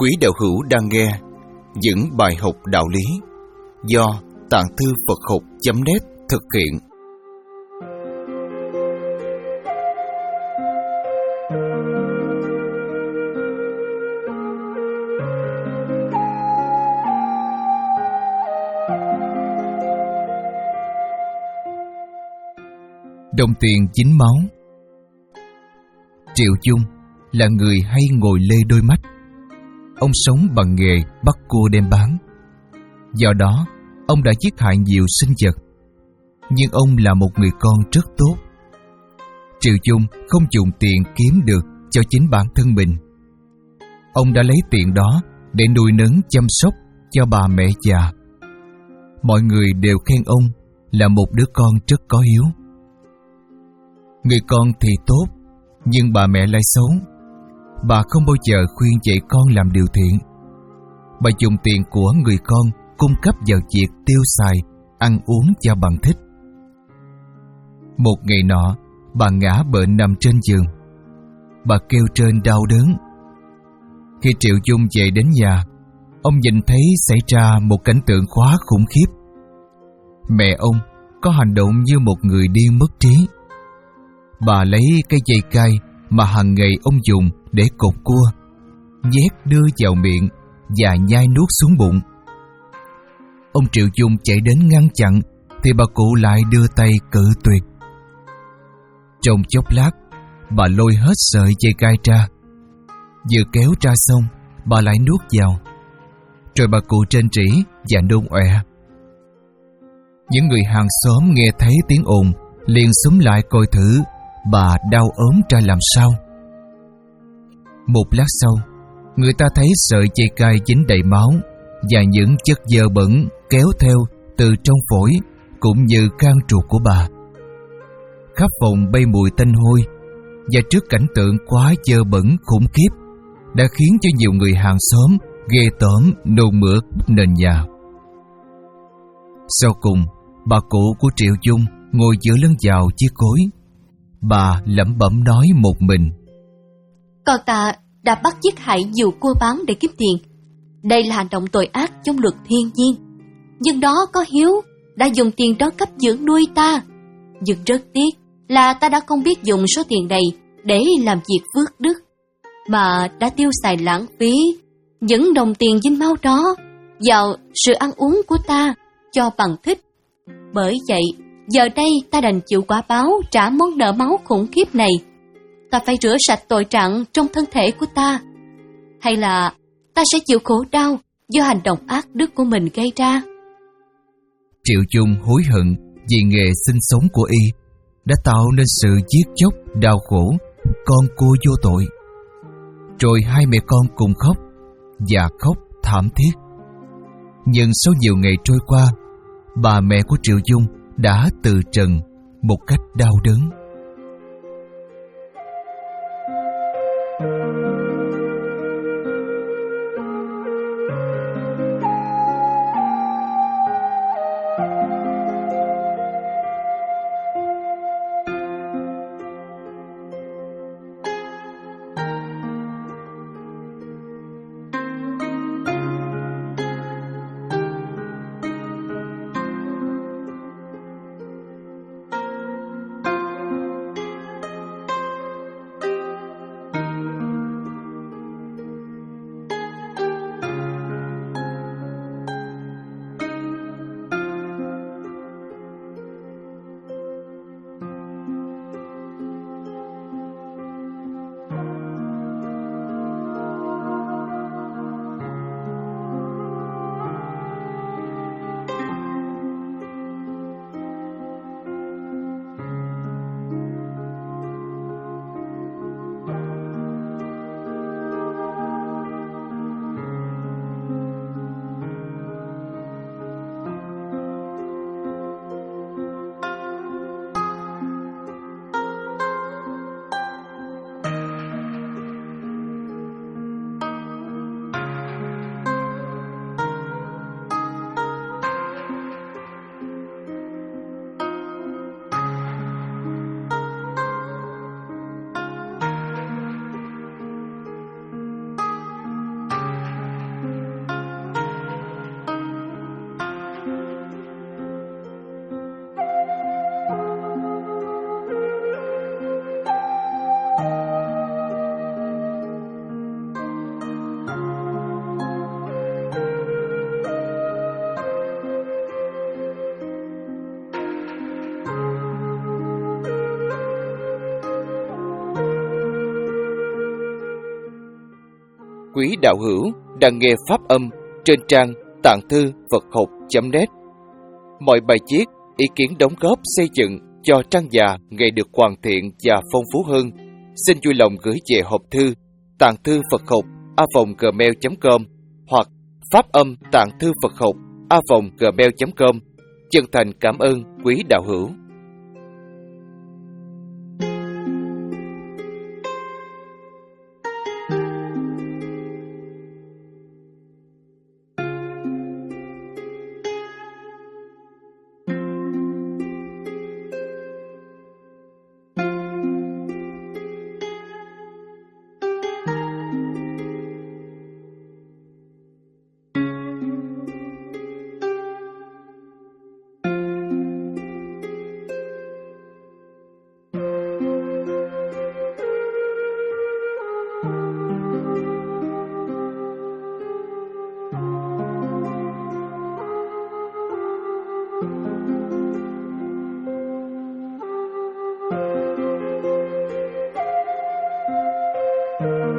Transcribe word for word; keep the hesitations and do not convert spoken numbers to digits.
Quý đạo hữu đang nghe những bài học đạo lý do Tạng Thư Phật Học chấm net thực hiện. Đồng tiền dính máu. Triệu Chung là người hay ngồi lê đôi mắt. Ông sống bằng nghề bắt cua đem bán. Do đó, ông đã giết hại nhiều sinh vật. Nhưng ông là một người con rất tốt. Triệu Chung không dùng tiền kiếm được cho chính bản thân mình. Ông đã lấy tiền đó để nuôi nấng chăm sóc cho bà mẹ già. Mọi người đều khen ông là một đứa con rất có hiếu. Người con thì tốt, nhưng bà mẹ lại xấu. Bà không bao giờ khuyên dạy con làm điều thiện. Bà dùng tiền của người con cung cấp vào việc tiêu xài, ăn uống cho bằng thích. Một ngày nọ, bà ngã bệnh nằm trên giường. Bà kêu trên đau đớn. Khi Triệu Chung về đến nhà, ông nhìn thấy xảy ra một cảnh tượng quá khủng khiếp. Mẹ ông có hành động như một người điên mất trí. Bà lấy cây dây cai mà hàng ngày ông dùng để cột cua, nhét đưa vào miệng và nhai nuốt xuống bụng. Ông Triệu Chung chạy đến ngăn chặn thì bà cụ lại đưa tay cự tuyệt. Trong chốc lát, bà lôi hết sợi dây cai ra. Vừa kéo ra xong, bà lại nuốt vào. Rồi bà cụ trên trĩ và nôn ọe. Những người hàng xóm nghe thấy tiếng ồn liền xúm lại coi thử bà đau ốm ra làm sao. Một lát sau, người ta thấy sợi dây cai dính đầy máu và những chất dơ bẩn kéo theo từ trong phổi cũng như gan ruột của bà. Khắp phòng bay mùi tanh hôi, và trước cảnh tượng quá dơ bẩn khủng khiếp đã khiến cho nhiều người hàng xóm ghê tởm nôn mửa nền nhà. Sau cùng, bà cụ của Triệu Chung ngồi dựa lưng vào chiếc cối. Bà lẩm bẩm nói một mình: Con ta đã bắt giết hại nhiều cua bán để kiếm tiền. Đây là hành động tội ác trong luật thiên nhiên. Nhưng đó có hiếu, đã dùng tiền đó cấp dưỡng nuôi ta. Nhưng rất tiếc là ta đã không biết dùng số tiền này để làm việc phước đức, mà đã tiêu xài lãng phí những đồng tiền dính máu đó vào sự ăn uống của ta cho bằng thích. Bởi vậy, giờ đây ta đành chịu quả báo trả món nợ máu khủng khiếp này. Ta phải rửa sạch tội trạng trong thân thể của ta, hay là ta sẽ chịu khổ đau do hành động ác đức của mình gây ra. Triệu Chung hối hận vì nghề sinh sống của y đã tạo nên sự giết chóc đau khổ con cua vô tội. Rồi hai mẹ con cùng khóc, và khóc thảm thiết. Nhưng sau nhiều ngày trôi qua, bà mẹ của Triệu Chung đã từ trần một cách đau đớn. quý đạo hữu đang nghe pháp âm trên trang tạng thư Phật học chấm net. Mọi bài viết, ý kiến đóng góp xây dựng cho trang già ngày được hoàn thiện và phong phú hơn, xin vui lòng gửi về hộp thư tạng thư Phật học a vòng gmail chấm com hoặc pháp âm tạng thư Phật học a vòng gmail chấm com. Chân thành cảm ơn quý đạo hữu. Thank you.